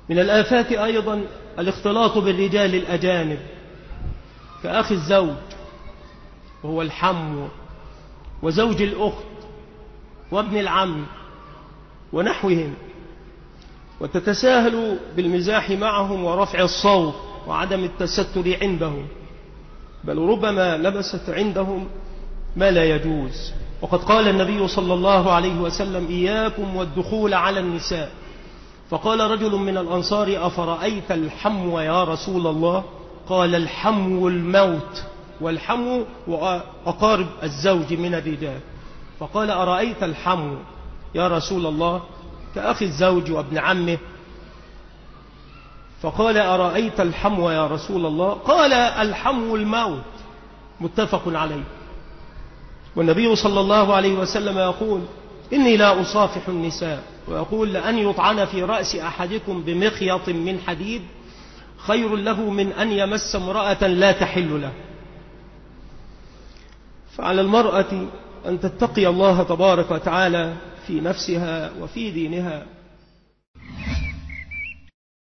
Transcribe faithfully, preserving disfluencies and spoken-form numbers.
من الآفات أيضا الاختلاط بالرجال الأجانب كأخي الزوج وهو الحم وزوج الأخت وابن العم ونحوهم، وتتساهل بالمزاح معهم ورفع الصوت وعدم التستر عندهم، بل ربما لبست عندهم ما لا يجوز. وقد قال النبي صلى الله عليه وسلم: إياكم والدخول على النساء. فقال رجل من الأنصار: أفرأيت الحمو يا رسول الله؟ قال: الحمو الموت، والحمو وأقارب الزوج من الرجال. فقال: أرأيت الحمو يا رسول الله؟ كأخي الزوج وابن عمه. فقال: أرأيت الحمو يا رسول الله؟ قال: الحمو الموت. متفق عليه. والنبي صلى الله عليه وسلم يقول: إني لا أصافح النساء، ويقول: لأن يطعن في رأس أحدكم بمخيط من حديد خير له من أن يمس امرأة لا تحل له. فعلى المرأة أن تتقي الله تبارك وتعالى في نفسها وفي دينها،